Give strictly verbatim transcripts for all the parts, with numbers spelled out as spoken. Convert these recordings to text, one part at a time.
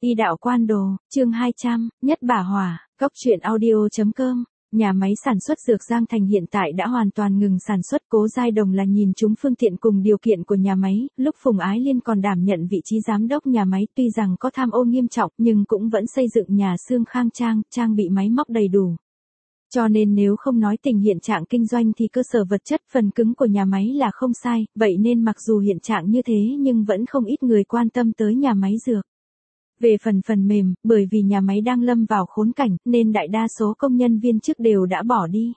Y đạo quan đồ, chương hai trăm, nhất bả hỏa, góc truyện audio.com. Nhà máy sản xuất dược Giang Thành hiện tại đã hoàn toàn ngừng sản xuất. Cố Giai Đồng là nhìn chúng phương tiện cùng điều kiện của nhà máy, lúc Phùng Ái Liên còn đảm nhận vị trí giám đốc nhà máy, tuy rằng có tham ô nghiêm trọng nhưng cũng vẫn xây dựng nhà xưởng khang trang, trang bị máy móc đầy đủ. Cho nên nếu không nói tình hiện trạng kinh doanh thì cơ sở vật chất phần cứng của nhà máy là không sai, vậy nên mặc dù hiện trạng như thế nhưng vẫn không ít người quan tâm tới nhà máy dược. Về phần phần mềm, bởi vì nhà máy đang lâm vào khốn cảnh, nên đại đa số công nhân viên chức đều đã bỏ đi.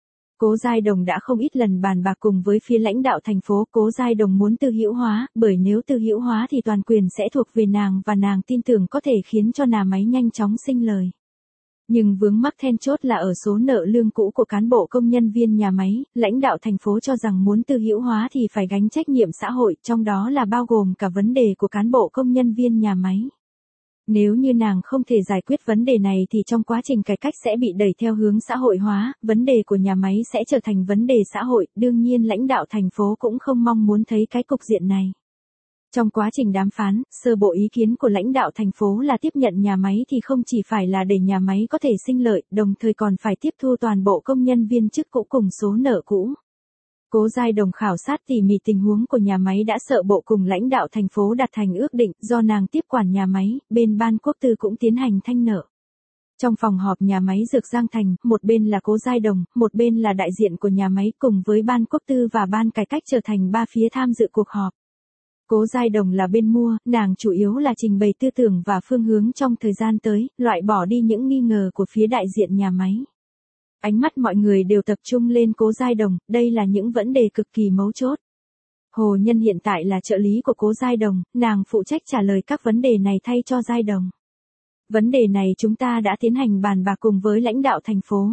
Cố Giai Đồng đã không ít lần bàn bạc cùng với phía lãnh đạo thành phố. Cố Giai Đồng muốn tư hữu hóa, bởi nếu tư hữu hóa thì toàn quyền sẽ thuộc về nàng và nàng tin tưởng có thể khiến cho nhà máy nhanh chóng sinh lời. Nhưng vướng mắc then chốt là ở số nợ lương cũ của cán bộ công nhân viên nhà máy, lãnh đạo thành phố cho rằng muốn tư hữu hóa thì phải gánh trách nhiệm xã hội, trong đó là bao gồm cả vấn đề của cán bộ công nhân viên nhà máy. Nếu như nàng không thể giải quyết vấn đề này thì trong quá trình cải cách sẽ bị đẩy theo hướng xã hội hóa, vấn đề của nhà máy sẽ trở thành vấn đề xã hội, đương nhiên lãnh đạo thành phố cũng không mong muốn thấy cái cục diện này. Trong quá trình đàm phán, sơ bộ ý kiến của lãnh đạo thành phố là tiếp nhận nhà máy thì không chỉ phải là để nhà máy có thể sinh lợi, đồng thời còn phải tiếp thu toàn bộ công nhân viên chức cũ cùng số nợ cũ. Cố Giai Đồng khảo sát tỉ mỉ tình huống của nhà máy đã sợ bộ cùng lãnh đạo thành phố đạt thành ước định, do nàng tiếp quản nhà máy, bên ban quốc tư cũng tiến hành thanh nợ. Trong phòng họp nhà máy dược Giang Thành, một bên là Cố Giai Đồng, một bên là đại diện của nhà máy cùng với ban quốc tư và ban cải cách trở thành ba phía tham dự cuộc họp. Cố Giai Đồng là bên mua, nàng chủ yếu là trình bày tư tưởng và phương hướng trong thời gian tới, loại bỏ đi những nghi ngờ của phía đại diện nhà máy. Ánh mắt mọi người đều tập trung lên Cố Giai Đồng, đây là những vấn đề cực kỳ mấu chốt. Hồ Nhân hiện tại là trợ lý của Cố Giai Đồng, nàng phụ trách trả lời các vấn đề này thay cho Giai Đồng. Vấn đề này chúng ta đã tiến hành bàn bạc cùng với lãnh đạo thành phố.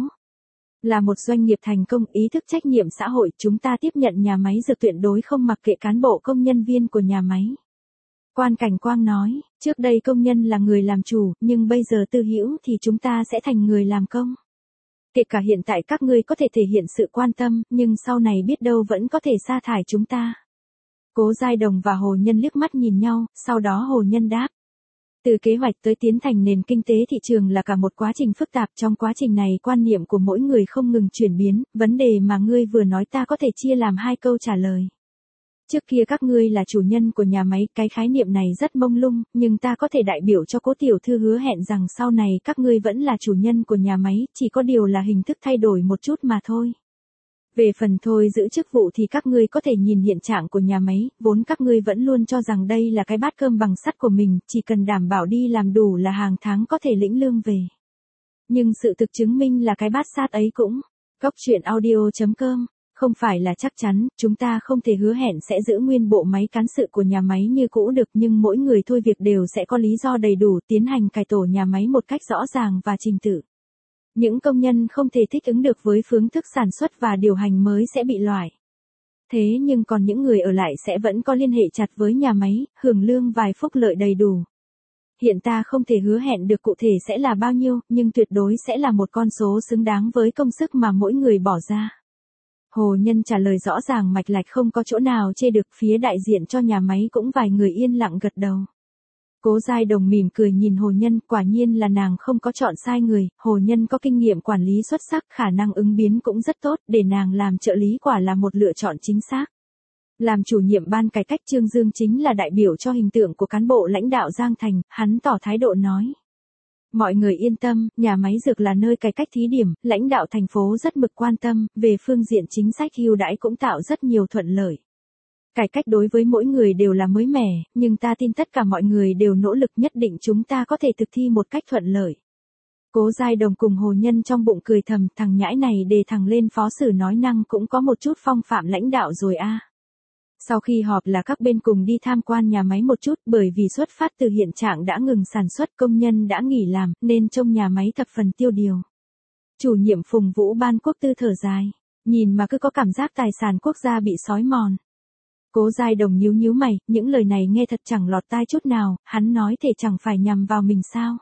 Là một doanh nghiệp thành công, ý thức trách nhiệm xã hội, chúng ta tiếp nhận nhà máy dược tuyệt đối không mặc kệ cán bộ công nhân viên của nhà máy. Quan Cảnh Quang nói, trước đây công nhân là người làm chủ, nhưng bây giờ tư hữu thì chúng ta sẽ thành người làm công. Kể cả hiện tại các ngươi có thể thể hiện sự quan tâm, nhưng sau này biết đâu vẫn có thể sa thải chúng ta. Cố Giai Đồng và Hồ Nhân liếc mắt nhìn nhau, sau đó Hồ Nhân đáp. Từ kế hoạch tới tiến thành nền kinh tế thị trường là cả một quá trình phức tạp, trong quá trình này quan niệm của mỗi người không ngừng chuyển biến, vấn đề mà ngươi vừa nói ta có thể chia làm hai câu trả lời. Trước kia các ngươi là chủ nhân của nhà máy, cái khái niệm này rất mông lung, nhưng ta có thể đại biểu cho Cố tiểu thư hứa hẹn rằng sau này các ngươi vẫn là chủ nhân của nhà máy, chỉ có điều là hình thức thay đổi một chút mà thôi. Về phần thôi giữ chức vụ thì các ngươi có thể nhìn hiện trạng của nhà máy, vốn các ngươi vẫn luôn cho rằng đây là cái bát cơm bằng sắt của mình, chỉ cần đảm bảo đi làm đủ là hàng tháng có thể lĩnh lương về. Nhưng sự thực chứng minh là cái bát sát ấy cũng, góc truyện audio.com. Không phải là chắc chắn, chúng ta không thể hứa hẹn sẽ giữ nguyên bộ máy cán sự của nhà máy như cũ được, nhưng mỗi người thôi việc đều sẽ có lý do đầy đủ tiến hành cải tổ nhà máy một cách rõ ràng và trình tự. Những công nhân không thể thích ứng được với phương thức sản xuất và điều hành mới sẽ bị loại. Thế nhưng còn những người ở lại sẽ vẫn có liên hệ chặt với nhà máy, hưởng lương vài phúc lợi đầy đủ. Hiện ta không thể hứa hẹn được cụ thể sẽ là bao nhiêu, nhưng tuyệt đối sẽ là một con số xứng đáng với công sức mà mỗi người bỏ ra. Hồ Nhân trả lời rõ ràng mạch lạch không có chỗ nào chê được, phía đại diện cho nhà máy cũng vài người yên lặng gật đầu. Cố Giai Đồng mỉm cười nhìn Hồ Nhân, quả nhiên là nàng không có chọn sai người, Hồ Nhân có kinh nghiệm quản lý xuất sắc, khả năng ứng biến cũng rất tốt, để nàng làm trợ lý quả là một lựa chọn chính xác. Làm chủ nhiệm ban cải cách Trương Dương chính là đại biểu cho hình tượng của cán bộ lãnh đạo Giang Thành, hắn tỏ thái độ nói. Mọi người yên tâm, nhà máy dược là nơi cải cách thí điểm, lãnh đạo thành phố rất mực quan tâm, về phương diện chính sách ưu đãi cũng tạo rất nhiều thuận lợi. Cải cách đối với mỗi người đều là mới mẻ, nhưng ta tin tất cả mọi người đều nỗ lực, nhất định chúng ta có thể thực thi một cách thuận lợi. Cố Giai Đồng cùng Hồ Nhân trong bụng cười thầm, thằng nhãi này đề thẳng lên phó sử nói năng cũng có một chút phong phạm lãnh đạo rồi a. À. Sau khi họp là các bên cùng đi tham quan nhà máy một chút, bởi vì xuất phát từ hiện trạng đã ngừng sản xuất, công nhân đã nghỉ làm, nên trông nhà máy thập phần tiêu điều. Chủ nhiệm Phùng Vũ ban quốc tư thở dài, nhìn mà cứ có cảm giác tài sản quốc gia bị xói mòn. Cố Giai Đồng nhíu nhíu mày, những lời này nghe thật chẳng lọt tai chút nào, hắn nói thể chẳng phải nhằm vào mình sao.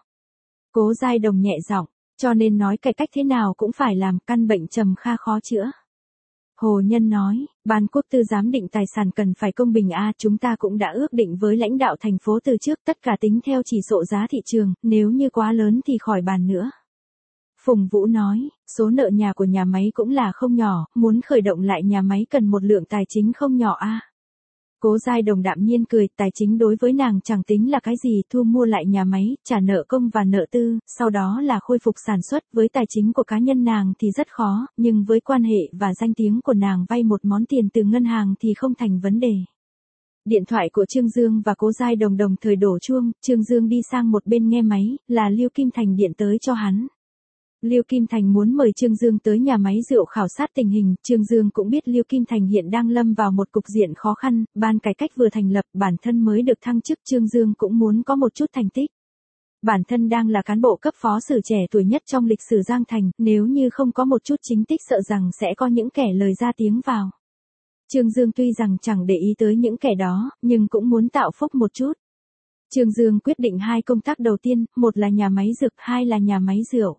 Cố Giai Đồng nhẹ giọng, cho nên nói cải cách thế nào cũng phải làm, căn bệnh trầm kha khó chữa. Hồ Nhân nói, ban quốc tư giám định tài sản cần phải công bình a, chúng ta cũng đã ước định với lãnh đạo thành phố từ trước, tất cả tính theo chỉ số giá thị trường, nếu như quá lớn thì khỏi bàn nữa. Phùng Vũ nói, số nợ nhà của nhà máy cũng là không nhỏ, muốn khởi động lại nhà máy cần một lượng tài chính không nhỏ a. Cố Giai Đồng đạm nhiên cười, tài chính đối với nàng chẳng tính là cái gì, thu mua lại nhà máy, trả nợ công và nợ tư, sau đó là khôi phục sản xuất, với tài chính của cá nhân nàng thì rất khó, nhưng với quan hệ và danh tiếng của nàng vay một món tiền từ ngân hàng thì không thành vấn đề. Điện thoại của Trương Dương và Cố Giai Đồng đồng thời đổ chuông, Trương Dương đi sang một bên nghe máy, là Lưu Kim Thành điện tới cho hắn. Lưu Kim Thành muốn mời Trương Dương tới nhà máy rượu khảo sát tình hình, Trương Dương cũng biết Lưu Kim Thành hiện đang lâm vào một cục diện khó khăn, ban cải cách vừa thành lập, bản thân mới được thăng chức, Trương Dương cũng muốn có một chút thành tích. Bản thân đang là cán bộ cấp phó sử trẻ tuổi nhất trong lịch sử Giang Thành, nếu như không có một chút chính tích sợ rằng sẽ có những kẻ lời ra tiếng vào. Trương Dương tuy rằng chẳng để ý tới những kẻ đó, nhưng cũng muốn tạo phúc một chút. Trương Dương quyết định hai công tác đầu tiên, một là nhà máy dược, hai là nhà máy rượu.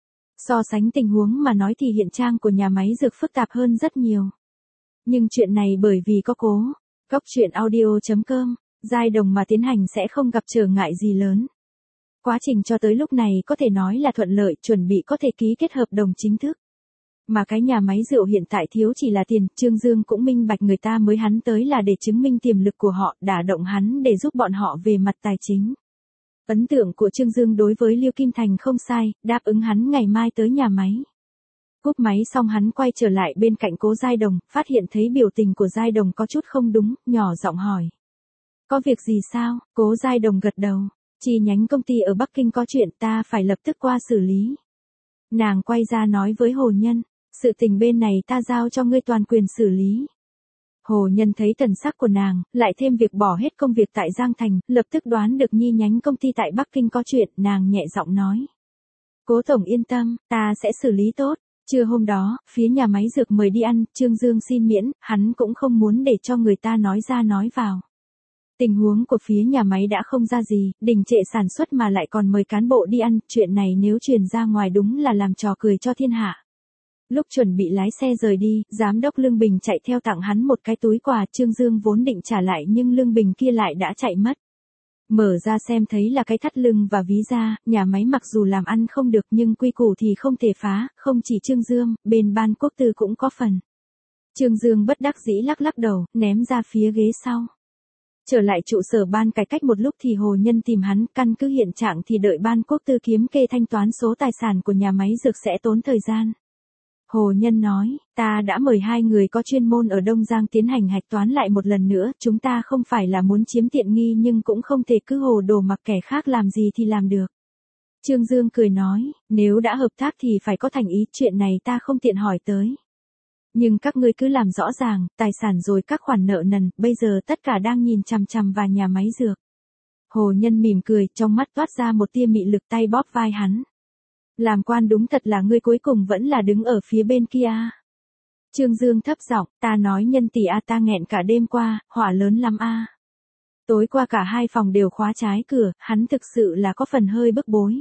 So sánh tình huống mà nói thì hiện trạng của nhà máy dược phức tạp hơn rất nhiều. Nhưng chuyện này bởi vì có cố, góc chuyện audio chấm com, Giai Đồng mà tiến hành sẽ không gặp trở ngại gì lớn. Quá trình cho tới lúc này có thể nói là thuận lợi, chuẩn bị có thể ký kết hợp đồng chính thức. Mà cái nhà máy rượu hiện tại thiếu chỉ là tiền, Trương Dương cũng minh bạch người ta mới hắn tới là để chứng minh tiềm lực của họ, đả động hắn để giúp bọn họ về mặt tài chính. Ấn tượng của Trương Dương đối với Lưu Kim Thành không sai, đáp ứng hắn ngày mai tới nhà máy. Cúp máy xong hắn quay trở lại bên cạnh Cố Giai Đồng, phát hiện thấy biểu tình của Giai Đồng có chút không đúng, nhỏ giọng hỏi. Có việc gì sao? Cố Giai Đồng gật đầu. Chi nhánh công ty ở Bắc Kinh có chuyện, ta phải lập tức qua xử lý. Nàng quay ra nói với Hồ Nhân, sự tình bên này ta giao cho ngươi toàn quyền xử lý. Hồ Nhân thấy thần sắc của nàng, lại thêm việc bỏ hết công việc tại Giang Thành, lập tức đoán được nhi nhánh công ty tại Bắc Kinh có chuyện, nàng nhẹ giọng nói. Cố tổng yên tâm, ta sẽ xử lý tốt. Trưa hôm đó, phía nhà máy dược mời đi ăn, Trương Dương xin miễn, hắn cũng không muốn để cho người ta nói ra nói vào. Tình huống của phía nhà máy đã không ra gì, đình trệ sản xuất mà lại còn mời cán bộ đi ăn, chuyện này nếu truyền ra ngoài đúng là làm trò cười cho thiên hạ. Lúc chuẩn bị lái xe rời đi, giám đốc Lương Bình chạy theo tặng hắn một cái túi quà, Trương Dương vốn định trả lại nhưng Lương Bình kia lại đã chạy mất. Mở ra xem thấy là cái thắt lưng và ví da, nhà máy mặc dù làm ăn không được nhưng quy củ thì không thể phá, không chỉ Trương Dương, bên ban quốc tư cũng có phần. Trương Dương bất đắc dĩ lắc lắc đầu, ném ra phía ghế sau. Trở lại trụ sở ban cải cách một lúc thì Hồ Nhân tìm hắn, căn cứ hiện trạng thì đợi ban quốc tư kiếm kê thanh toán số tài sản của nhà máy dược sẽ tốn thời gian. Hồ Nhân nói, ta đã mời hai người có chuyên môn ở Đông Giang tiến hành hạch toán lại một lần nữa, chúng ta không phải là muốn chiếm tiện nghi nhưng cũng không thể cứ hồ đồ mặc kẻ khác làm gì thì làm được. Trương Dương cười nói, nếu đã hợp tác thì phải có thành ý, chuyện này ta không tiện hỏi tới. Nhưng các ngươi cứ làm rõ ràng, tài sản rồi các khoản nợ nần, bây giờ tất cả đang nhìn chằm chằm vào nhà máy dược. Hồ Nhân mỉm cười, trong mắt toát ra một tia mị lực, tay bóp vai hắn. Làm quan đúng thật là ngươi cuối cùng vẫn là đứng ở phía bên kia. Trương Dương thấp giọng, ta nói Nhân tỷ a, ta nghẹn cả đêm qua, hỏa lớn lắm a. Tối qua cả hai phòng đều khóa trái cửa, hắn thực sự là có phần hơi bức bối.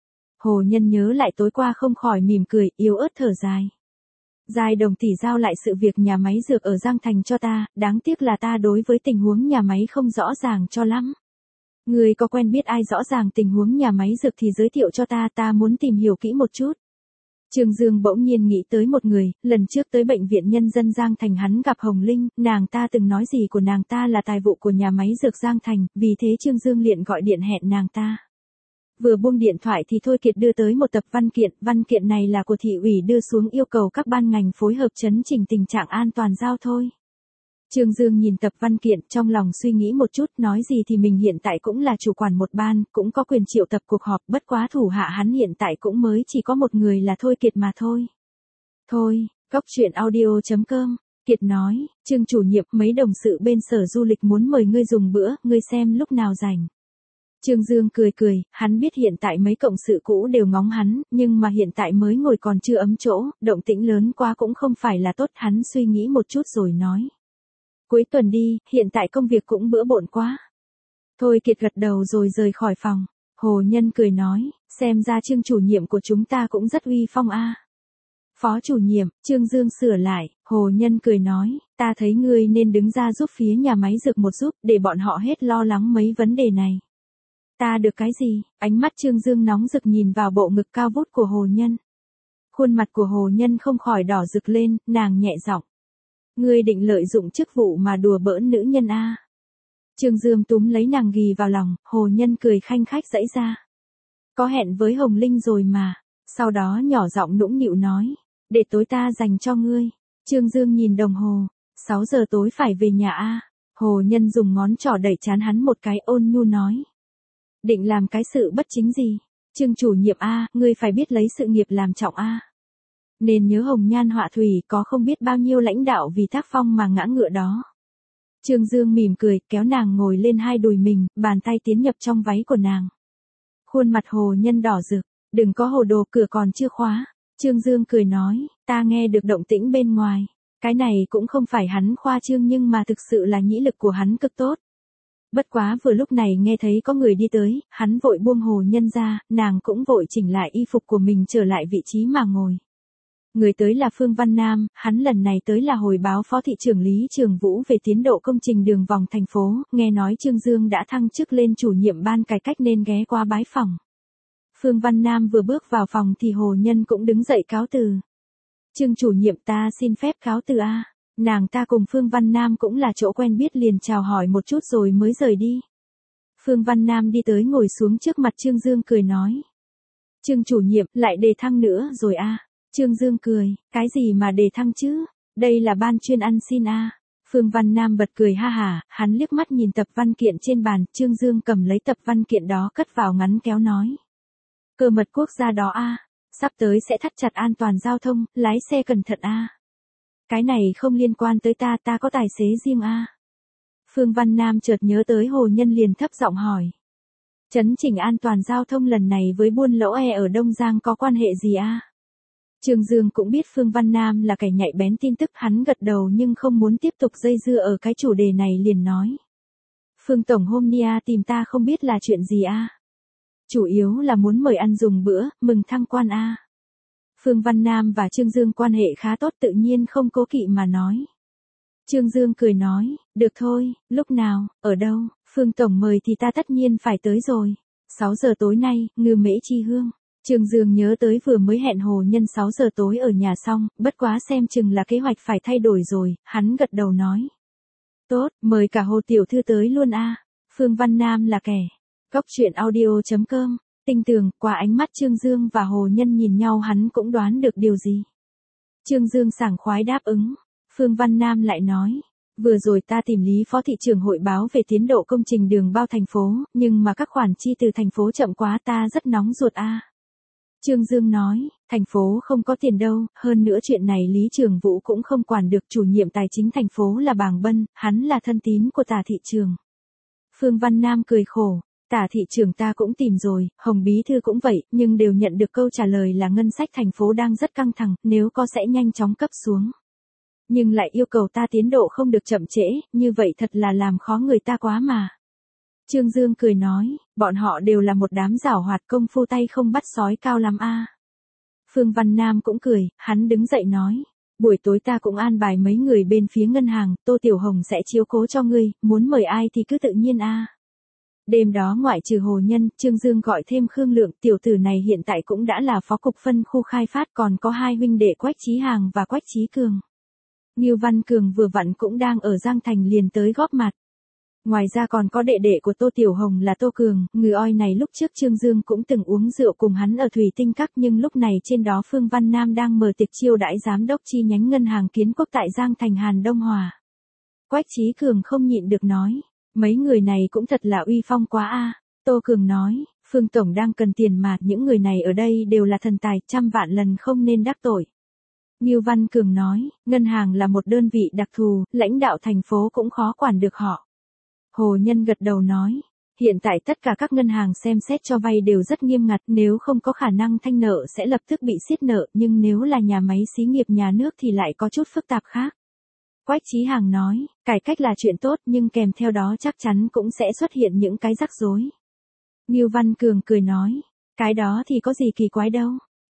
Hồ Nhân nhớ lại tối qua không khỏi mỉm cười, yếu ớt thở dài. Giai Đồng tỷ giao lại sự việc nhà máy dược ở Giang Thành cho ta, đáng tiếc là ta đối với tình huống nhà máy không rõ ràng cho lắm. Người có quen biết ai rõ ràng tình huống nhà máy dược thì giới thiệu cho ta, ta muốn tìm hiểu kỹ một chút. Trương Dương bỗng nhiên nghĩ tới một người, lần trước tới bệnh viện nhân dân Giang Thành hắn gặp Hồng Linh, nàng ta từng nói gì của nàng ta là tài vụ của nhà máy dược Giang Thành, vì thế Trương Dương liền gọi điện hẹn nàng ta. Vừa buông điện thoại thì Thôi Kiệt đưa tới một tập văn kiện, văn kiện này là của thị ủy đưa xuống yêu cầu các ban ngành phối hợp chấn chỉnh tình trạng an toàn giao thôi. Trương Dương nhìn tập văn kiện, trong lòng suy nghĩ một chút, nói gì thì mình hiện tại cũng là chủ quản một ban, cũng có quyền triệu tập cuộc họp, bất quá thủ hạ hắn hiện tại cũng mới chỉ có một người là Thôi Kiệt mà thôi. Thôi, góc chuyện audio chấm com, Kiệt nói, Trương chủ nhiệm, mấy đồng sự bên sở du lịch muốn mời ngươi dùng bữa, ngươi xem lúc nào rảnh. Trương Dương cười cười, hắn biết hiện tại mấy cộng sự cũ đều ngóng hắn, nhưng mà hiện tại mới ngồi còn chưa ấm chỗ, động tĩnh lớn quá cũng không phải là tốt, hắn suy nghĩ một chút rồi nói. Cuối tuần đi, hiện tại công việc cũng bữa bộn quá. Thôi Kiệt gật đầu rồi rời khỏi phòng. Hồ Nhân cười nói, xem ra Trương chủ nhiệm của chúng ta cũng rất uy phong a. Phó chủ nhiệm, Trương Dương sửa lại, Hồ Nhân cười nói, ta thấy ngươi nên đứng ra giúp phía nhà máy dược một giúp, để bọn họ hết lo lắng mấy vấn đề này. Ta được cái gì? Ánh mắt Trương Dương nóng rực nhìn vào bộ ngực cao vút của Hồ Nhân. Khuôn mặt của Hồ Nhân không khỏi đỏ rực lên, nàng nhẹ giọng. Ngươi định lợi dụng chức vụ mà đùa bỡn nữ nhân a? Trương Dương túm lấy nàng ghì vào lòng, Hồ Nhân cười khanh khách giãy ra. Có hẹn với Hồng Linh rồi mà. Sau đó nhỏ giọng nũng nịu nói, để tối ta dành cho ngươi. Trương Dương nhìn đồng hồ, sáu giờ tối phải về nhà a. Hồ Nhân dùng ngón trỏ đẩy trán hắn một cái, ôn nhu nói. Định làm cái sự bất chính gì? Trương chủ nhiệm a, ngươi phải biết lấy sự nghiệp làm trọng a. Nên nhớ hồng nhan họa thủy, có không biết bao nhiêu lãnh đạo vì tác phong mà ngã ngựa đó. Trương Dương mỉm cười, kéo nàng ngồi lên hai đùi mình, bàn tay tiến nhập trong váy của nàng. Khuôn mặt Hồ Nhân đỏ rực, đừng có hồ đồ, cửa còn chưa khóa. Trương Dương cười nói, ta nghe được động tĩnh bên ngoài. Cái này cũng không phải hắn khoa trương nhưng mà thực sự là nhĩ lực của hắn cực tốt. Bất quá vừa lúc này nghe thấy có người đi tới, hắn vội buông Hồ Nhân ra, nàng cũng vội chỉnh lại y phục của mình trở lại vị trí mà ngồi. Người tới là Phương Văn Nam, hắn lần này tới là hồi báo Phó thị trưởng Lý Trường Vũ về tiến độ công trình đường vòng thành phố, nghe nói Trương Dương đã thăng chức lên chủ nhiệm ban cải cách nên ghé qua bái phòng. Phương Văn Nam vừa bước vào phòng thì Hồ Nhân cũng đứng dậy cáo từ. Trương chủ nhiệm, ta xin phép cáo từ a. Nàng ta cùng Phương Văn Nam cũng là chỗ quen biết liền chào hỏi một chút rồi mới rời đi. Phương Văn Nam đi tới ngồi xuống trước mặt Trương Dương cười nói. Trương chủ nhiệm, lại đề thăng nữa rồi a. Trương Dương cười, cái gì mà đề thăng chứ? Đây là ban chuyên ăn xin a. Phương Văn Nam bật cười ha hả, hắn liếc mắt nhìn tập văn kiện trên bàn, Trương Dương cầm lấy tập văn kiện đó cất vào ngắn kéo nói. Cơ mật quốc gia đó a, sắp tới sẽ thắt chặt an toàn giao thông, lái xe cẩn thận a. Cái này không liên quan tới ta, ta có tài xế riêng a. Phương Văn Nam chợt nhớ tới Hồ Nhân liền thấp giọng hỏi. Chấn chỉnh an toàn giao thông lần này với buôn lậu e ở Đông Giang có quan hệ gì a? Trương Dương cũng biết Phương Văn Nam là kẻ nhạy bén tin tức, hắn gật đầu nhưng không muốn tiếp tục dây dưa ở cái chủ đề này liền nói. Phương Tổng hôm nay tìm ta không biết là chuyện gì a? Chủ yếu là muốn mời ăn dùng bữa, mừng thăng quan a. Phương Văn Nam và Trương Dương quan hệ khá tốt tự nhiên không cố kỵ mà nói. Trương Dương cười nói, được thôi, lúc nào, ở đâu, Phương Tổng mời thì ta tất nhiên phải tới rồi. sáu giờ tối nay, Ngư Mễ Chi Hương. Trương Dương nhớ tới vừa mới hẹn Hồ Nhân sáu giờ tối ở nhà xong, bất quá xem chừng là kế hoạch phải thay đổi rồi, hắn gật đầu nói. Tốt, mời cả Hồ Tiểu Thư tới luôn a. Phương Văn Nam là kẻ. Góc truyện audio chấm com, tinh tường, qua ánh mắt Trương Dương và Hồ Nhân nhìn nhau hắn cũng đoán được điều gì. Trương Dương sảng khoái đáp ứng. Phương Văn Nam lại nói. Vừa rồi ta tìm Lý Phó thị trưởng hội báo về tiến độ công trình đường bao thành phố, nhưng mà các khoản chi từ thành phố chậm quá, ta rất nóng ruột a. Trương Dương nói, thành phố không có tiền đâu, hơn nữa chuyện này Lý Trường Vũ cũng không quản được, chủ nhiệm tài chính thành phố là Bàng Bân, hắn là thân tín của Tả thị trưởng. Phương Văn Nam cười khổ, Tả thị trưởng ta cũng tìm rồi, Hồng bí thư cũng vậy, nhưng đều nhận được câu trả lời là ngân sách thành phố đang rất căng thẳng, nếu có sẽ nhanh chóng cấp xuống. Nhưng lại yêu cầu ta tiến độ không được chậm trễ, như vậy thật là làm khó người ta quá mà. Trương Dương cười nói, bọn họ đều là một đám giảo hoạt, công phu tay không bắt sói cao lắm a. Phương Văn Nam cũng cười, hắn đứng dậy nói, buổi tối ta cũng an bài mấy người bên phía ngân hàng, Tô Tiểu Hồng sẽ chiếu cố cho ngươi, muốn mời ai thì cứ tự nhiên a. Đêm đó ngoại trừ Hồ Nhân, Trương Dương gọi thêm Khương Lượng, tiểu tử này hiện tại cũng đã là phó cục phân khu khai phát, còn có hai huynh đệ Quách Chí Hàng và Quách Chí Cường. Ngưu Văn Cường vừa vặn cũng đang ở Giang Thành liền tới góp mặt. Ngoài ra còn có đệ đệ của Tô Tiểu Hồng là Tô Cường, người oi này lúc trước Trương Dương cũng từng uống rượu cùng hắn ở Thủy Tinh Các, nhưng lúc này trên đó Phương Văn Nam đang mở tiệc chiêu đãi giám đốc chi nhánh ngân hàng Kiến Quốc tại Giang Thành Hàn Đông Hòa. Quách Chí Cường không nhịn được nói, mấy người này cũng thật là uy phong quá a. Tô Cường nói, Phương Tổng đang cần tiền mà, những người này ở đây đều là thần tài, trăm vạn lần không nên đắc tội. Ngưu Văn Cường nói, ngân hàng là một đơn vị đặc thù, lãnh đạo thành phố cũng khó quản được họ. Hồ Nhân gật đầu nói, hiện tại tất cả các ngân hàng xem xét cho vay đều rất nghiêm ngặt, nếu không có khả năng thanh nợ sẽ lập tức bị siết nợ, nhưng nếu là nhà máy xí nghiệp nhà nước thì lại có chút phức tạp khác. Quách Chí Hàng nói, cải cách là chuyện tốt nhưng kèm theo đó chắc chắn cũng sẽ xuất hiện những cái rắc rối. Ngưu Văn Cường cười nói, cái đó thì có gì kỳ quái đâu.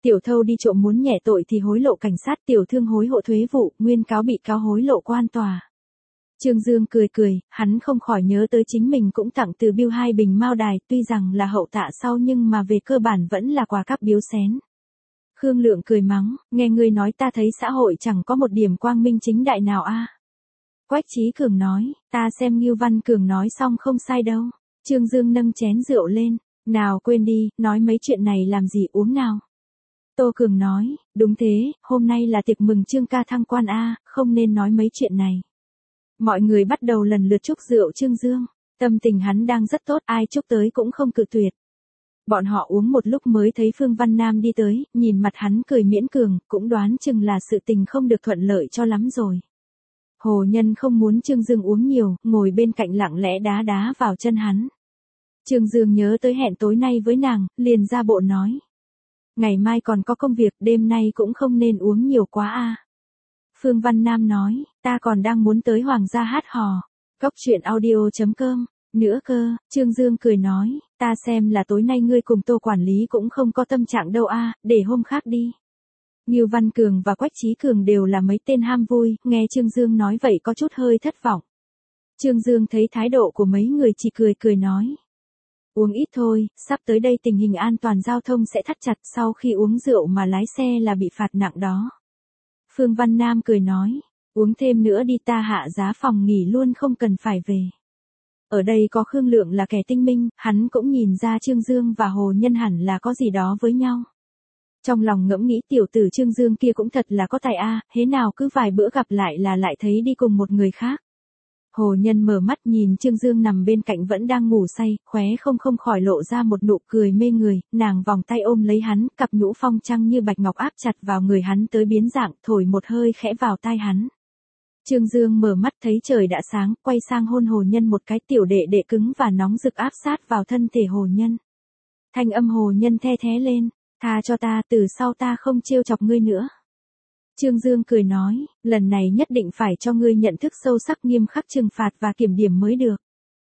Tiểu thâu đi trộm muốn nhẹ tội thì hối lộ cảnh sát, tiểu thương hối hộ thuế vụ, nguyên cáo bị cáo hối lộ quan tòa. Trương Dương cười cười, hắn không khỏi nhớ tới chính mình cũng tặng từ Bill hai bình mao đài, tuy rằng là hậu tạ sau nhưng mà về cơ bản vẫn là quà cáp biếu xén. Khương Lượng cười mắng, nghe ngươi nói ta thấy xã hội chẳng có một điểm quang minh chính đại nào a. Quách Chí Cường nói, ta xem Ngưu Văn Cường nói xong không sai đâu. Trương Dương nâng chén rượu lên, nào quên đi, nói mấy chuyện này làm gì uống nào. Tô Cường nói, đúng thế, hôm nay là tiệc mừng Trương ca thăng quan a, không nên nói mấy chuyện này. Mọi người bắt đầu lần lượt chúc rượu Trương Dương, tâm tình hắn đang rất tốt, ai chúc tới cũng không cự tuyệt. Bọn họ uống một lúc mới thấy Phương Văn Nam đi tới, nhìn mặt hắn cười miễn cường, cũng đoán chừng là sự tình không được thuận lợi cho lắm rồi. Hồ Nhân không muốn Trương Dương uống nhiều, ngồi bên cạnh lặng lẽ đá đá vào chân hắn. Trương Dương nhớ tới hẹn tối nay với nàng, liền ra bộ nói. Ngày mai còn có công việc, đêm nay cũng không nên uống nhiều quá a. Phương Văn Nam nói, ta còn đang muốn tới Hoàng gia hát hò. Cốc truyện audio chấm com. Nữa cơ, Trương Dương cười nói, ta xem là tối nay ngươi cùng Tô quản lý cũng không có tâm trạng đâu a, để hôm khác đi. Ngưu Văn Cường và Quách Chí Cường đều là mấy tên ham vui, nghe Trương Dương nói vậy có chút hơi thất vọng. Trương Dương thấy thái độ của mấy người chỉ cười cười nói. Uống ít thôi, sắp tới đây tình hình an toàn giao thông sẽ thắt chặt, sau khi uống rượu mà lái xe là bị phạt nặng đó. Phương Văn Nam cười nói, uống thêm nữa đi, ta hạ giá phòng nghỉ luôn không cần phải về. Ở đây có Khương Lượng là kẻ tinh minh, hắn cũng nhìn ra Trương Dương và Hồ Nhân hẳn là có gì đó với nhau. Trong lòng ngẫm nghĩ tiểu tử Trương Dương kia cũng thật là có tài a, thế nào cứ vài bữa gặp lại là lại thấy đi cùng một người khác. Hồ Nhân mở mắt nhìn Trương Dương nằm bên cạnh vẫn đang ngủ say, khóe không không khỏi lộ ra một nụ cười mê người, nàng vòng tay ôm lấy hắn, cặp nhũ phong trăng như bạch ngọc áp chặt vào người hắn tới biến dạng, thổi một hơi khẽ vào tai hắn. Trương Dương mở mắt thấy trời đã sáng, quay sang hôn Hồ Nhân một cái, tiểu đệ đệ cứng và nóng rực áp sát vào thân thể Hồ Nhân. Thanh âm Hồ Nhân the thé lên, tha cho ta, từ sau ta không trêu chọc ngươi nữa. Trương Dương cười nói, lần này nhất định phải cho ngươi nhận thức sâu sắc nghiêm khắc trừng phạt và kiểm điểm mới được.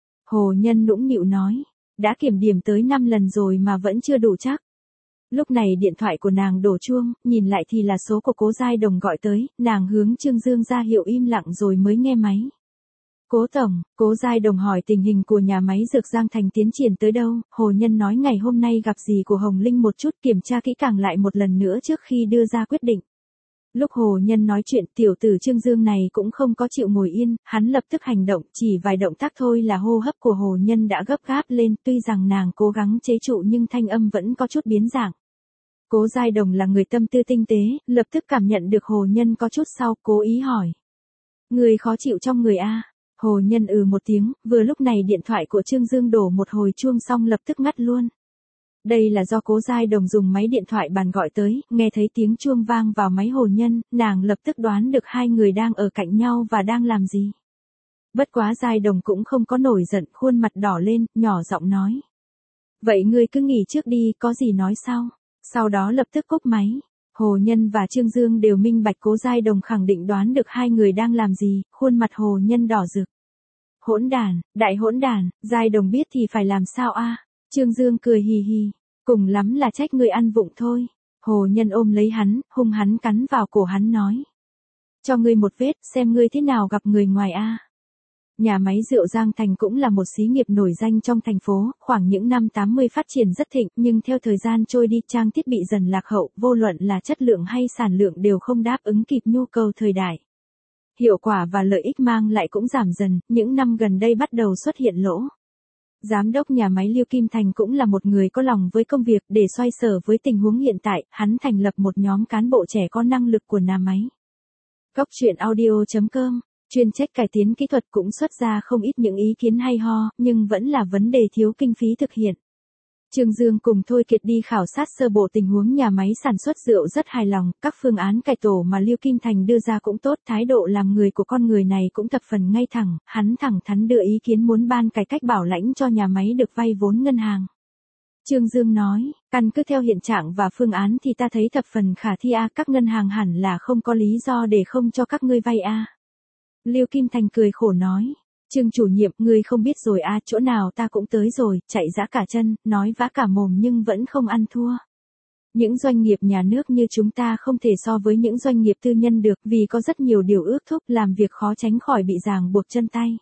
Hồ Nhân nũng nịu nói, đã kiểm điểm tới năm lần rồi mà vẫn chưa đủ chắc. Lúc này điện thoại của nàng đổ chuông, nhìn lại thì là số của Cố Giai Đồng gọi tới, nàng hướng Trương Dương ra hiệu im lặng rồi mới nghe máy. Cố Tổng, Cố Giai Đồng hỏi tình hình của nhà máy Dược Giang Thành tiến triển tới đâu, Hồ Nhân nói ngày hôm nay gặp dì của Hồng Linh một chút, kiểm tra kỹ càng lại một lần nữa trước khi đưa ra quyết định. Lúc Hồ Nhân nói chuyện, tiểu tử Trương Dương này cũng không có chịu ngồi yên, hắn lập tức hành động, chỉ vài động tác thôi là hô hấp của Hồ Nhân đã gấp gáp lên, tuy rằng nàng cố gắng chế trụ nhưng thanh âm vẫn có chút biến dạng. Cố Giai Đồng là người tâm tư tinh tế, lập tức cảm nhận được Hồ Nhân có chút sau, cố ý hỏi. Người khó chịu trong người a? Hồ Nhân ừ một tiếng, vừa lúc này điện thoại của Trương Dương đổ một hồi chuông xong lập tức ngắt luôn. Đây là do Cố Giai Đồng dùng máy điện thoại bàn gọi tới, nghe thấy tiếng chuông vang vào máy Hồ Nhân, nàng lập tức đoán được hai người đang ở cạnh nhau và đang làm gì. Bất quá Giai Đồng cũng không có nổi giận, khuôn mặt đỏ lên, nhỏ giọng nói. Vậy ngươi cứ nghỉ trước đi, có gì nói sau. Sau đó lập tức cúp máy. Hồ Nhân và Trương Dương đều minh bạch Cố Giai Đồng khẳng định đoán được hai người đang làm gì, khuôn mặt Hồ Nhân đỏ rực. Hỗn đàn, đại hỗn đàn, Giai Đồng biết thì phải làm sao a? Trương Dương cười hì hì, cùng lắm là trách người ăn vụng thôi. Hồ Nhân ôm lấy hắn, hung hắn cắn vào cổ hắn nói. Cho ngươi một vết, xem ngươi thế nào gặp người ngoài a. Nhà máy rượu Giang Thành cũng là một xí nghiệp nổi danh trong thành phố, khoảng những năm tám mươi phát triển rất thịnh, nhưng theo thời gian trôi đi trang thiết bị dần lạc hậu, vô luận là chất lượng hay sản lượng đều không đáp ứng kịp nhu cầu thời đại. Hiệu quả và lợi ích mang lại cũng giảm dần, những năm gần đây bắt đầu xuất hiện lỗ. Giám đốc nhà máy Liêu Kim Thành cũng là một người có lòng với công việc, để xoay sở với tình huống hiện tại, hắn thành lập một nhóm cán bộ trẻ có năng lực của nhà máy. Cốc truyện audio chấm com, chuyên trách cải tiến kỹ thuật cũng xuất ra không ít những ý kiến hay ho, nhưng vẫn là vấn đề thiếu kinh phí thực hiện. Trương Dương cùng Thôi Kiệt đi khảo sát sơ bộ tình huống nhà máy sản xuất rượu rất hài lòng, các phương án cải tổ mà Liêu Kim Thành đưa ra cũng tốt, thái độ làm người của con người này cũng thập phần ngay thẳng, hắn thẳng thắn đưa ý kiến muốn ban cải cách bảo lãnh cho nhà máy được vay vốn ngân hàng. Trương Dương nói, căn cứ theo hiện trạng và phương án thì ta thấy thập phần khả thi a, các ngân hàng hẳn là không có lý do để không cho các ngươi vay a. Liêu Kim Thành cười khổ nói. Trương chủ nhiệm, ngươi không biết rồi a, chỗ nào ta cũng tới rồi, chạy dã cả chân, nói vã cả mồm nhưng vẫn không ăn thua. Những doanh nghiệp nhà nước như chúng ta không thể so với những doanh nghiệp tư nhân được vì có rất nhiều điều ước thúc làm việc khó tránh khỏi bị ràng buộc chân tay.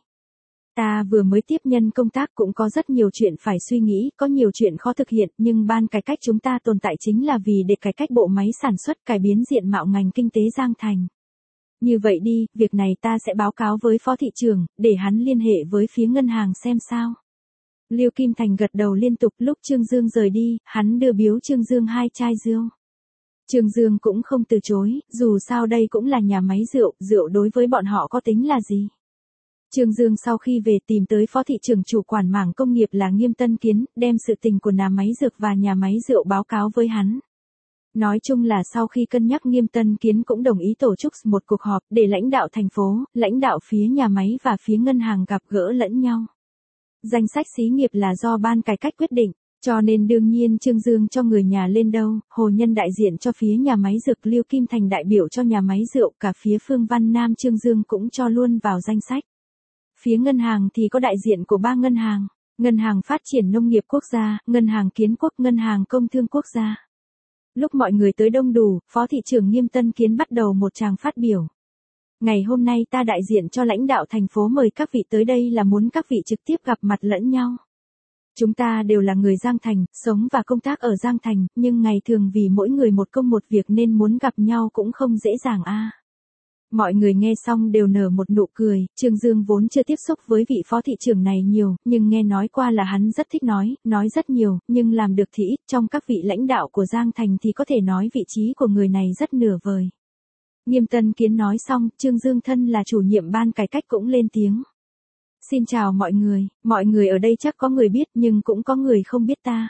Ta vừa mới tiếp nhân công tác cũng có rất nhiều chuyện phải suy nghĩ, có nhiều chuyện khó thực hiện, nhưng ban cải cách chúng ta tồn tại chính là vì để cải cách bộ máy sản xuất, cải biến diện mạo ngành kinh tế Giang Thành. Như vậy đi, việc này ta sẽ báo cáo với phó thị trưởng, để hắn liên hệ với phía ngân hàng xem sao. Liêu Kim Thành gật đầu liên tục. Lúc Trương Dương rời đi, hắn đưa biếu Trương Dương hai chai rượu. Trương Dương cũng không từ chối, dù sao đây cũng là nhà máy rượu, rượu đối với bọn họ có tính là gì. Trương Dương sau khi về tìm tới phó thị trưởng chủ quản mảng công nghiệp là Nghiêm Tân Kiến, đem sự tình của nhà máy dược và nhà máy rượu báo cáo với hắn. Nói chung là sau khi cân nhắc Nghiêm Tân Kiến cũng đồng ý tổ chức một cuộc họp để lãnh đạo thành phố, lãnh đạo phía nhà máy và phía ngân hàng gặp gỡ lẫn nhau. Danh sách xí nghiệp là do ban cải cách quyết định, cho nên đương nhiên Trương Dương cho người nhà lên đâu, Hồ Nhân đại diện cho phía nhà máy dược, Liêu Kim Thành đại biểu cho nhà máy rượu, cả phía Phương Văn Nam Trương Dương cũng cho luôn vào danh sách. Phía ngân hàng thì có đại diện của ba ngân hàng, Ngân hàng Phát triển Nông nghiệp Quốc gia, Ngân hàng Kiến Quốc, Ngân hàng Công thương Quốc gia. Lúc mọi người tới đông đủ, Phó thị trưởng Nghiêm Tân Kiến bắt đầu một tràng phát biểu. Ngày hôm nay ta đại diện cho lãnh đạo thành phố mời các vị tới đây là muốn các vị trực tiếp gặp mặt lẫn nhau. Chúng ta đều là người Giang Thành, sống và công tác ở Giang Thành, nhưng ngày thường vì mỗi người một công một việc nên muốn gặp nhau cũng không dễ dàng a. À. Mọi người nghe xong đều nở một nụ cười, Trương Dương vốn chưa tiếp xúc với vị phó thị trưởng này nhiều, nhưng nghe nói qua là hắn rất thích nói, nói rất nhiều, nhưng làm được thì ít, trong các vị lãnh đạo của Giang Thành thì có thể nói vị trí của người này rất nửa vời. Nghiêm Tân Kiến nói xong, Trương Dương thân là chủ nhiệm ban cải cách cũng lên tiếng. Xin chào mọi người, mọi người ở đây chắc có người biết nhưng cũng có người không biết ta.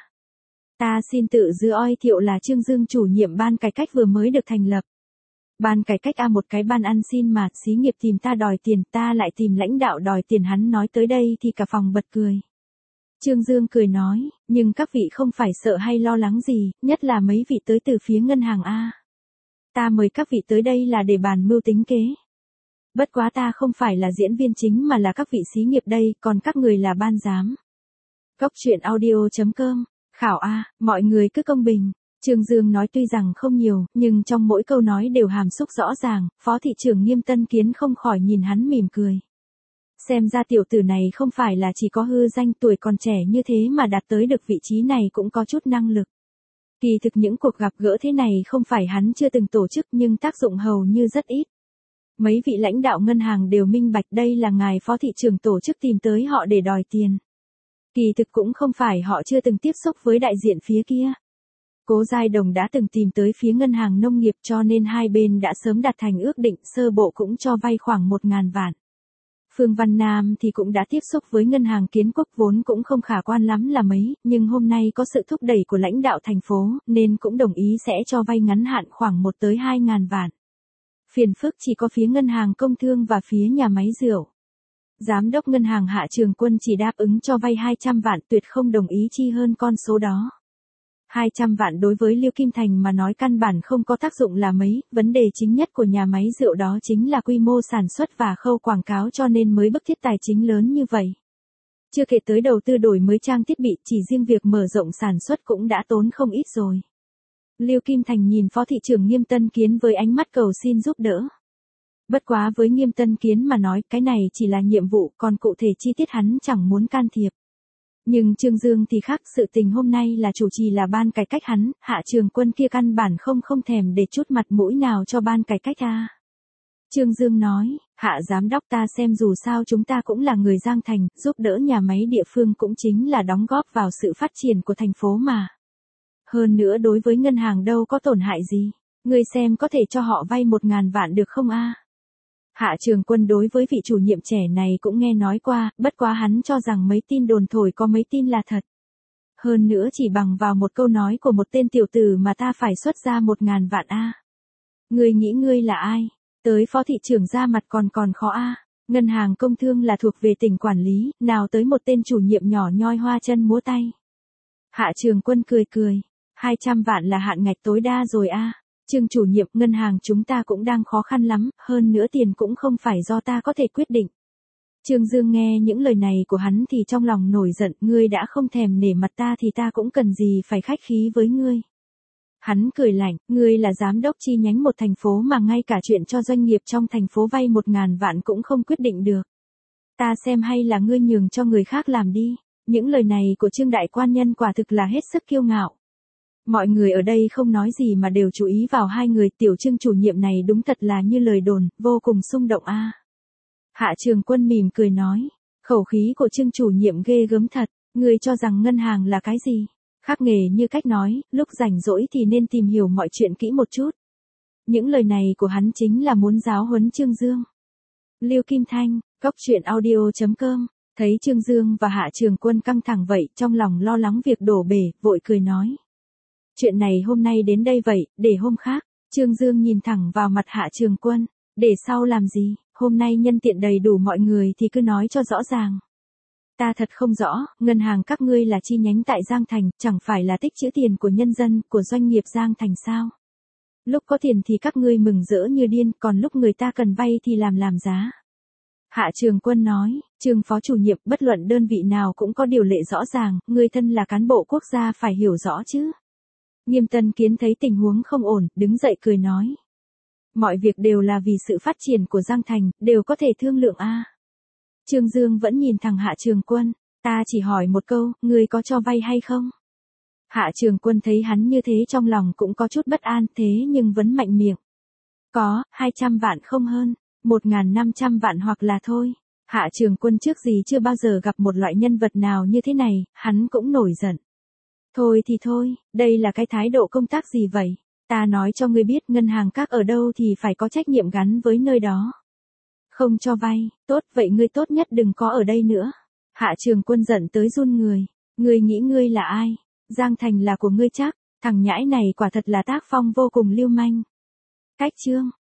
Ta xin tự giới thiệu là Trương Dương chủ nhiệm ban cải cách vừa mới được thành lập. Ban cải cách a một cái ban ăn xin mà, xí nghiệp tìm ta đòi tiền, ta lại tìm lãnh đạo đòi tiền, hắn nói tới đây thì cả phòng bật cười. Trương Dương cười nói, nhưng các vị không phải sợ hay lo lắng gì, nhất là mấy vị tới từ phía ngân hàng A. Ta mời các vị tới đây là để bàn mưu tính kế. Bất quá ta không phải là diễn viên chính mà là các vị xí nghiệp đây, còn các người là ban giám. Góc truyện audio chấm com, khảo A, mọi người cứ công bình. Trương Dương nói tuy rằng không nhiều, nhưng trong mỗi câu nói đều hàm xúc rõ ràng, phó thị trưởng Nghiêm Tân Kiến không khỏi nhìn hắn mỉm cười. Xem ra tiểu tử này không phải là chỉ có hư danh, tuổi còn trẻ như thế mà đạt tới được vị trí này cũng có chút năng lực. Kỳ thực những cuộc gặp gỡ thế này không phải hắn chưa từng tổ chức nhưng tác dụng hầu như rất ít. Mấy vị lãnh đạo ngân hàng đều minh bạch đây là ngài phó thị trưởng tổ chức tìm tới họ để đòi tiền. Kỳ thực cũng không phải họ chưa từng tiếp xúc với đại diện phía kia. Cố Giai Đồng đã từng tìm tới phía ngân hàng nông nghiệp cho nên hai bên đã sớm đạt thành ước định, sơ bộ cũng cho vay khoảng một ngàn vạn. Phương Văn Nam thì cũng đã tiếp xúc với ngân hàng Kiến Quốc, vốn cũng không khả quan lắm là mấy, nhưng hôm nay có sự thúc đẩy của lãnh đạo thành phố, nên cũng đồng ý sẽ cho vay ngắn hạn khoảng một tới hai ngàn vạn. Phiền phức chỉ có phía ngân hàng Công thương và phía nhà máy rượu. Giám đốc ngân hàng Hạ Trường Quân chỉ đáp ứng cho vay hai trăm vạn, tuyệt không đồng ý chi hơn con số đó. hai trăm vạn đối với Liêu Kim Thành mà nói căn bản không có tác dụng là mấy, vấn đề chính nhất của nhà máy rượu đó chính là quy mô sản xuất và khâu quảng cáo cho nên mới bức thiết tài chính lớn như vậy. Chưa kể tới đầu tư đổi mới trang thiết bị, chỉ riêng việc mở rộng sản xuất cũng đã tốn không ít rồi. Liêu Kim Thành nhìn phó thị trưởng Nghiêm Tân Kiến với ánh mắt cầu xin giúp đỡ. Bất quá với Nghiêm Tân Kiến mà nói cái này chỉ là nhiệm vụ, còn cụ thể chi tiết hắn chẳng muốn can thiệp. Nhưng Trương Dương thì khác, sự tình hôm nay là chủ trì là ban cải cách hắn, Hạ Trường Quân kia căn bản không không thèm để chút mặt mũi nào cho ban cải cách a. Trương Dương nói, Hạ giám đốc ta xem dù sao chúng ta cũng là người Giang Thành, giúp đỡ nhà máy địa phương cũng chính là đóng góp vào sự phát triển của thành phố mà. Hơn nữa đối với ngân hàng đâu có tổn hại gì, người xem có thể cho họ vay một ngàn vạn được không a? Hạ Trường Quân đối với vị chủ nhiệm trẻ này cũng nghe nói qua, bất quá hắn cho rằng mấy tin đồn thổi có mấy tin là thật. Hơn nữa chỉ bằng vào một câu nói của một tên tiểu tử mà ta phải xuất ra một ngàn vạn a. Ngươi nghĩ ngươi là ai? Tới phó thị trưởng ra mặt còn còn khó a. Ngân hàng Công thương là thuộc về tỉnh quản lý, nào tới một tên chủ nhiệm nhỏ nhoi hoa chân múa tay. Hạ Trường Quân cười cười, hai trăm vạn là hạn ngạch tối đa rồi a. Trương chủ nhiệm, ngân hàng chúng ta cũng đang khó khăn lắm, hơn nữa tiền cũng không phải do ta có thể quyết định. Trương Dương nghe những lời này của hắn thì trong lòng nổi giận, ngươi đã không thèm nể mặt ta thì ta cũng cần gì phải khách khí với ngươi. Hắn cười lạnh, ngươi là giám đốc chi nhánh một thành phố mà ngay cả chuyện cho doanh nghiệp trong thành phố vay một ngàn vạn cũng không quyết định được. Ta xem hay là ngươi nhường cho người khác làm đi. Những lời này của Trương đại quan nhân quả thực là hết sức kiêu ngạo. Mọi người ở đây không nói gì mà đều chú ý vào hai người tiểu Trương chủ nhiệm này đúng thật là như lời đồn, vô cùng xung động a. Hạ Trường Quân mỉm cười nói, khẩu khí của Trương chủ nhiệm ghê gớm thật, ngươi cho rằng ngân hàng là cái gì? Khác nghề như cách nói, lúc rảnh rỗi thì nên tìm hiểu mọi chuyện kỹ một chút. Những lời này của hắn chính là muốn giáo huấn Trương Dương. Lưu Kim Thanh, Cốc Truyện Audio chấm com, thấy Trương Dương và Hạ Trường Quân căng thẳng vậy, trong lòng lo lắng việc đổ bể, vội cười nói. Chuyện này hôm nay đến đây vậy, để hôm khác. Trương Dương nhìn thẳng vào mặt Hạ Trường Quân, để sau làm gì, hôm nay nhân tiện đầy đủ mọi người thì cứ nói cho rõ ràng. Ta thật không rõ, ngân hàng các ngươi là chi nhánh tại Giang Thành, chẳng phải là tích trữ tiền của nhân dân, của doanh nghiệp Giang Thành sao? Lúc có tiền thì các ngươi mừng rỡ như điên, còn lúc người ta cần vay thì làm làm giá. Hạ Trường Quân nói, Trương phó chủ nhiệm, bất luận đơn vị nào cũng có điều lệ rõ ràng, ngươi thân là cán bộ quốc gia phải hiểu rõ chứ. Nghiêm Tân Kiến thấy tình huống không ổn, đứng dậy cười nói. Mọi việc đều là vì sự phát triển của Giang Thành, đều có thể thương lượng a. Trương Dương vẫn nhìn thẳng Hạ Trường Quân, ta chỉ hỏi một câu, ngươi có cho vay hay không? Hạ Trường Quân thấy hắn như thế trong lòng cũng có chút bất an, thế nhưng vẫn mạnh miệng. Có, hai trăm vạn không hơn, một nghìn năm trăm vạn hoặc là thôi. Hạ Trường Quân trước gì chưa bao giờ gặp một loại nhân vật nào như thế này, hắn cũng nổi giận. Thôi thì thôi, đây là cái thái độ công tác gì vậy? Ta nói cho ngươi biết ngân hàng các ở đâu thì phải có trách nhiệm gắn với nơi đó. Không cho vay, tốt vậy ngươi tốt nhất đừng có ở đây nữa. Hạ Trường Quân giận tới run người. Ngươi nghĩ ngươi là ai? Giang Thành là của ngươi chắc, thằng nhãi này quả thật là tác phong vô cùng lưu manh. Cách chương.